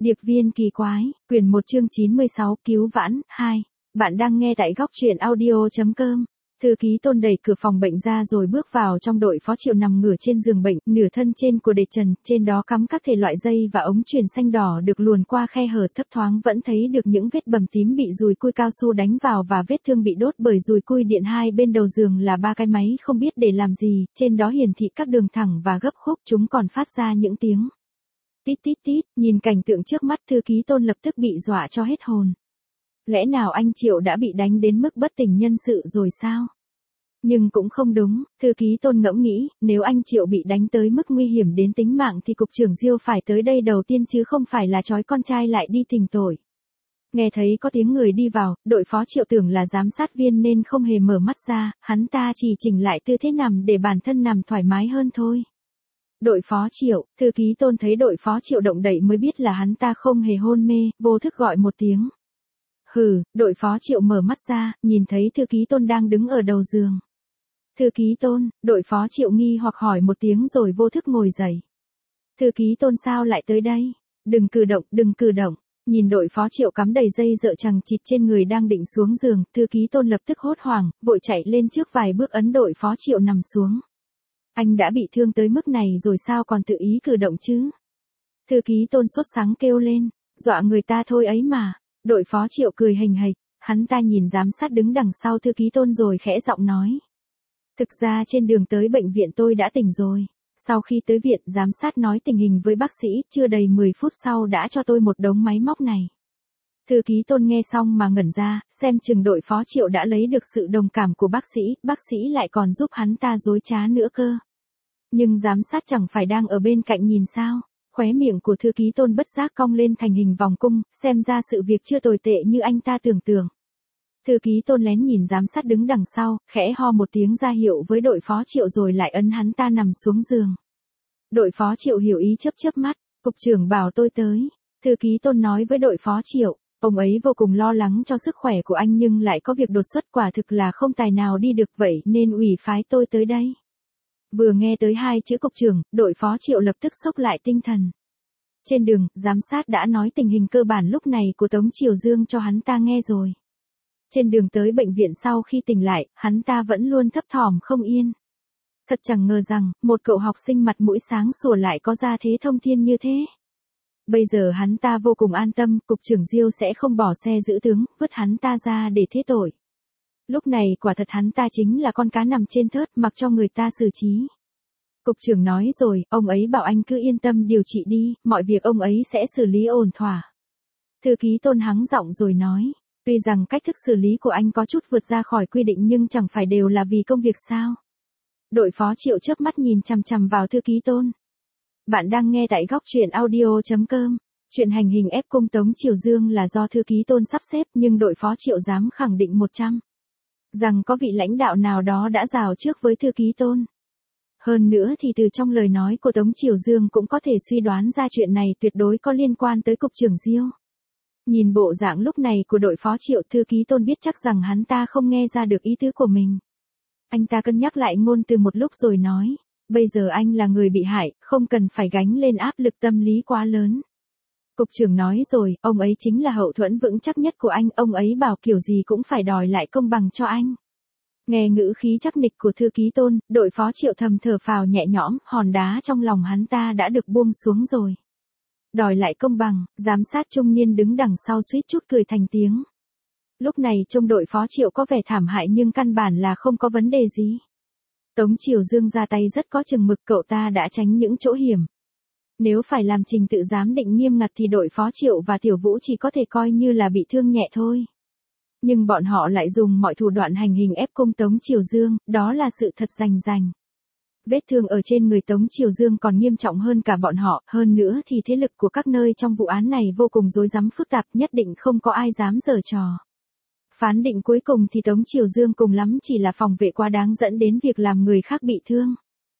Điệp viên kỳ quái, quyển 1 chương 96 cứu vãn, 2. Bạn đang nghe tại góc truyện audio.com. Thư ký Tôn đẩy cửa phòng bệnh ra rồi bước vào trong. Đội phó Triệu nằm ngửa trên giường bệnh, nửa thân trên của để trần, trên đó cắm các thể loại dây và ống truyền xanh đỏ được luồn qua khe hở, thấp thoáng vẫn thấy được những vết bầm tím bị dùi cui cao su đánh vào và vết thương bị đốt bởi dùi cui điện. Hai bên đầu giường là 3 cái máy không biết để làm gì, trên đó hiển thị các đường thẳng và gấp khúc, chúng còn phát ra những tiếng tít tít tít. Nhìn cảnh tượng trước mắt, thư ký Tôn lập tức bị dọa cho hết hồn. Lẽ nào anh Triệu đã bị đánh đến mức bất tỉnh nhân sự rồi sao? Nhưng cũng không đúng, thư ký Tôn ngẫm nghĩ, nếu anh Triệu bị đánh tới mức nguy hiểm đến tính mạng thì cục trưởng Diêu phải tới đây đầu tiên chứ không phải là trói con trai lại đi thỉnh tội. Nghe thấy có tiếng người đi vào, đội phó Triệu tưởng là giám sát viên nên không hề mở mắt ra, hắn ta chỉ chỉnh lại tư thế nằm để bản thân nằm thoải mái hơn thôi. Đội phó Triệu, thư ký Tôn thấy đội phó Triệu động đậy mới biết là hắn ta không hề hôn mê, vô thức gọi một tiếng. Hừ, đội phó Triệu mở mắt ra, nhìn thấy thư ký Tôn đang đứng ở đầu giường. Thư ký Tôn, đội phó Triệu nghi hoặc hỏi một tiếng rồi vô thức ngồi dậy. Thư ký Tôn sao lại tới đây? Đừng cử động, đừng cử động. Nhìn đội phó Triệu cắm đầy dây dợ chằng chịt trên người đang định xuống giường, thư ký Tôn lập tức hốt hoảng, vội chạy lên trước vài bước ấn đội phó Triệu nằm xuống. Anh đã bị thương tới mức này rồi sao còn tự ý cử động chứ? Thư ký Tôn sốt sắng kêu lên, dọa người ta thôi ấy mà. Đội phó Triệu cười hình hạch, hắn ta nhìn giám sát đứng đằng sau thư ký Tôn rồi khẽ giọng nói. Thực ra trên đường tới bệnh viện tôi đã tỉnh rồi. Sau khi tới viện, giám sát nói tình hình với bác sĩ, chưa đầy 10 phút sau đã cho tôi một đống máy móc này. Thư ký Tôn nghe xong mà ngẩn ra, xem chừng đội phó Triệu đã lấy được sự đồng cảm của bác sĩ lại còn giúp hắn ta dối trá nữa cơ. Nhưng giám sát chẳng phải đang ở bên cạnh nhìn sao? Khóe miệng của thư ký Tôn bất giác cong lên thành hình vòng cung, xem ra sự việc chưa tồi tệ như anh ta tưởng tượng. Thư ký Tôn lén nhìn giám sát đứng đằng sau, khẽ ho một tiếng ra hiệu với đội phó Triệu rồi lại ấn hắn ta nằm xuống giường. Đội phó Triệu hiểu ý chớp chớp mắt, cục trưởng bảo tôi tới. Thư ký Tôn nói với đội phó Triệu, ông ấy vô cùng lo lắng cho sức khỏe của anh nhưng lại có việc đột xuất, quả thực là không tài nào đi được vậy nên ủy phái tôi tới đây. Vừa nghe tới 2 chữ cục trưởng, đội phó Triệu lập tức xốc lại tinh thần. Trên đường, giám sát đã nói tình hình cơ bản lúc này của Tống Triều Dương cho hắn ta nghe rồi. Trên đường tới bệnh viện sau khi tỉnh lại, hắn ta vẫn luôn thấp thỏm không yên. Thật chẳng ngờ rằng, một cậu học sinh mặt mũi sáng sủa lại có ra thế thông thiên như thế. Bây giờ hắn ta vô cùng an tâm, cục trưởng Diêu sẽ không bỏ xe giữ tướng, vứt hắn ta ra để thế tội. Lúc này quả thật hắn ta chính là con cá nằm trên thớt mặc cho người ta xử trí. Cục trưởng nói rồi, ông ấy bảo anh cứ yên tâm điều trị đi, mọi việc ông ấy sẽ xử lý ổn thỏa. Thư ký Tôn hắng giọng rồi nói, tuy rằng cách thức xử lý của anh có chút vượt ra khỏi quy định nhưng chẳng phải đều là vì công việc sao. Đội phó Triệu chớp mắt nhìn chằm chằm vào thư ký Tôn. Bạn đang nghe tại góc truyện audio.com. Chuyện hành hình ép cung Tống Triều Dương là do thư ký Tôn sắp xếp nhưng đội phó Triệu dám khẳng định 100 rằng có vị lãnh đạo nào đó đã rào trước với thư ký Tôn. Hơn nữa thì từ trong lời nói của Tống Triều Dương cũng có thể suy đoán ra chuyện này tuyệt đối có liên quan tới cục trưởng Diêu. Nhìn bộ dạng lúc này của đội phó Triệu, thư ký Tôn biết chắc rằng hắn ta không nghe ra được ý tứ của mình. Anh ta cân nhắc lại ngôn từ một lúc rồi nói, bây giờ anh là người bị hại, không cần phải gánh lên áp lực tâm lý quá lớn. Cục trưởng nói rồi, ông ấy chính là hậu thuẫn vững chắc nhất của anh, ông ấy bảo kiểu gì cũng phải đòi lại công bằng cho anh. Nghe ngữ khí chắc nịch của thư ký Tôn, đội phó Triệu thầm thở phào nhẹ nhõm, hòn đá trong lòng hắn ta đã được buông xuống rồi. Đòi lại công bằng, giám sát trung niên đứng đằng sau suýt chút cười thành tiếng. Lúc này trông đội phó Triệu có vẻ thảm hại nhưng căn bản là không có vấn đề gì. Tống Triều Dương ra tay rất có chừng mực, cậu ta đã tránh những chỗ hiểm. Nếu phải làm trình tự giám định nghiêm ngặt thì đội phó Triệu và Tiểu Vũ chỉ có thể coi như là bị thương nhẹ thôi. Nhưng bọn họ lại dùng mọi thủ đoạn hành hình ép cung Tống Triều Dương, đó là sự thật rành rành. Vết thương ở trên người Tống Triều Dương còn nghiêm trọng hơn cả bọn họ, hơn nữa thì thế lực của các nơi trong vụ án này vô cùng rối rắm phức tạp, nhất định không có ai dám giở trò. Phán định cuối cùng thì Tống Triều Dương cùng lắm chỉ là phòng vệ quá đáng dẫn đến việc làm người khác bị thương.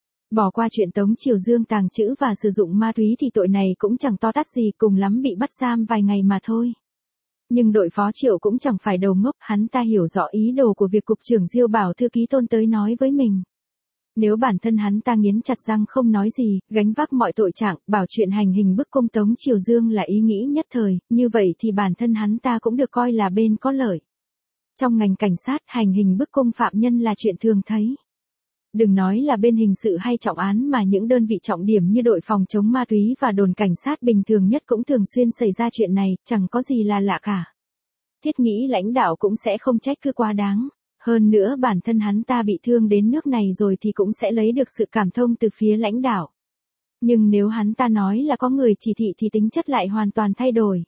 Bỏ qua chuyện Tống Triều Dương tàng trữ và sử dụng ma túy thì tội này cũng chẳng to tát gì, cùng lắm bị bắt giam vài ngày mà thôi. Nhưng đội phó Triệu cũng chẳng phải đầu ngốc, hắn ta hiểu rõ ý đồ của việc cục trưởng Diêu bảo thư ký Tôn tới nói với mình. Nếu bản thân hắn ta nghiến chặt răng không nói gì, gánh vác mọi tội trạng, bảo chuyện hành hình bức cung Tống Triều Dương là ý nghĩ nhất thời, như vậy thì bản thân hắn ta cũng được coi là bên có lợi. Trong ngành cảnh sát, hành hình bức cung phạm nhân là chuyện thường thấy. Đừng nói là bên hình sự hay trọng án mà những đơn vị trọng điểm như đội phòng chống ma túy và đồn cảnh sát bình thường nhất cũng thường xuyên xảy ra chuyện này, chẳng có gì là lạ cả. Thiết nghĩ lãnh đạo cũng sẽ không trách cứ quá đáng. Hơn nữa bản thân hắn ta bị thương đến nước này rồi thì cũng sẽ lấy được sự cảm thông từ phía lãnh đạo. Nhưng nếu hắn ta nói là có người chỉ thị thì tính chất lại hoàn toàn thay đổi.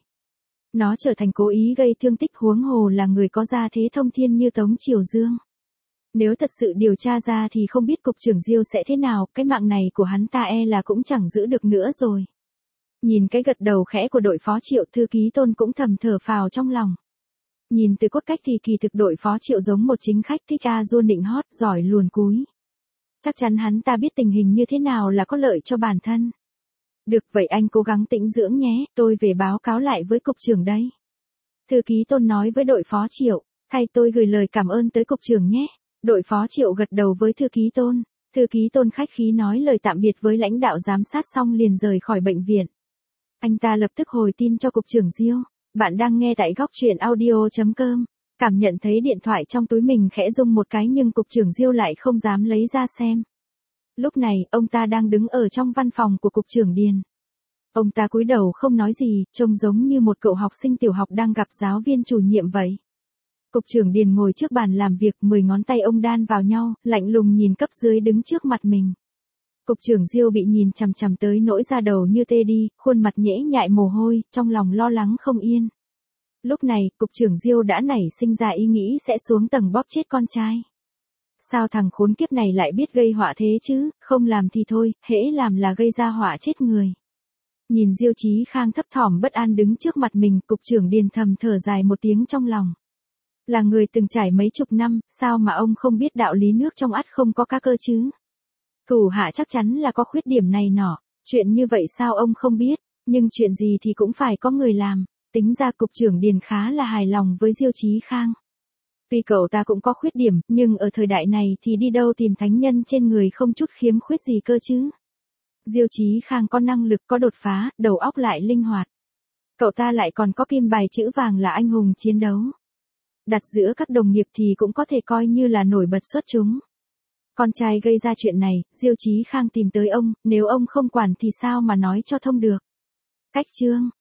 Nó trở thành cố ý gây thương tích, huống hồ là người có gia thế thông thiên như Tống Triều Dương. Nếu thật sự điều tra ra thì không biết cục trưởng Diêu sẽ thế nào, cái mạng này của hắn ta là cũng chẳng giữ được nữa rồi. Nhìn cái gật đầu khẽ của đội phó Triệu, thư ký Tôn cũng thầm thở phào trong lòng. Nhìn từ cốt cách thì kỳ thực đội phó Triệu giống một chính khách thích Jun định hót, giỏi luồn cúi. Chắc chắn hắn ta biết tình hình như thế nào là có lợi cho bản thân. Được vậy anh cố gắng tĩnh dưỡng nhé, tôi về báo cáo lại với cục trưởng đây. Thư ký Tôn nói với đội phó Triệu, thay tôi gửi lời cảm ơn tới cục trưởng nhé. Đội phó Triệu gật đầu với thư ký Tôn. Thư ký Tôn khách khí nói lời tạm biệt với lãnh đạo giám sát xong liền rời khỏi bệnh viện. Anh ta lập tức hồi tin cho cục trưởng Diêu. Bạn đang nghe tại góc truyện audio.com. Cảm nhận thấy điện thoại trong túi mình khẽ rung một cái nhưng cục trưởng Diêu lại không dám lấy ra xem. Lúc này, ông ta đang đứng ở trong văn phòng của cục trưởng Điền. Ông ta cúi đầu không nói gì, trông giống như một cậu học sinh tiểu học đang gặp giáo viên chủ nhiệm vậy. Cục trưởng Điền ngồi trước bàn làm việc, 10 ngón tay ông đan vào nhau, lạnh lùng nhìn cấp dưới đứng trước mặt mình. Cục trưởng Diêu bị nhìn chằm chằm tới nỗi da đầu như tê đi, khuôn mặt nhễ nhại mồ hôi, trong lòng lo lắng không yên. Lúc này, cục trưởng Diêu đã nảy sinh ra ý nghĩ sẽ xuống tầng bóp chết con trai. Sao thằng khốn kiếp này lại biết gây họa thế chứ, không làm thì thôi, hễ làm là gây ra họa chết người. Nhìn Diêu Chí Khang thấp thỏm bất an đứng trước mặt mình, cục trưởng Điền thầm thở dài một tiếng trong lòng. Là người từng trải mấy chục năm, sao mà ông không biết đạo lý nước trong ắt không có cá cơ chứ? Thủ hạ chắc chắn là có khuyết điểm này nọ, chuyện như vậy sao ông không biết, nhưng chuyện gì thì cũng phải có người làm. Tính ra cục trưởng Điền khá là hài lòng với Diêu Chí Khang. Tuy cậu ta cũng có khuyết điểm, nhưng ở thời đại này thì đi đâu tìm thánh nhân trên người không chút khiếm khuyết gì cơ chứ. Diêu Chí Khang có năng lực, có đột phá, đầu óc lại linh hoạt. Cậu ta lại còn có kim bài chữ vàng là anh hùng chiến đấu. Đặt giữa các đồng nghiệp thì cũng có thể coi như là nổi bật xuất chúng. Con trai gây ra chuyện này, Diêu Chí Khang tìm tới ông, nếu ông không quản thì sao mà nói cho thông được. Cách chương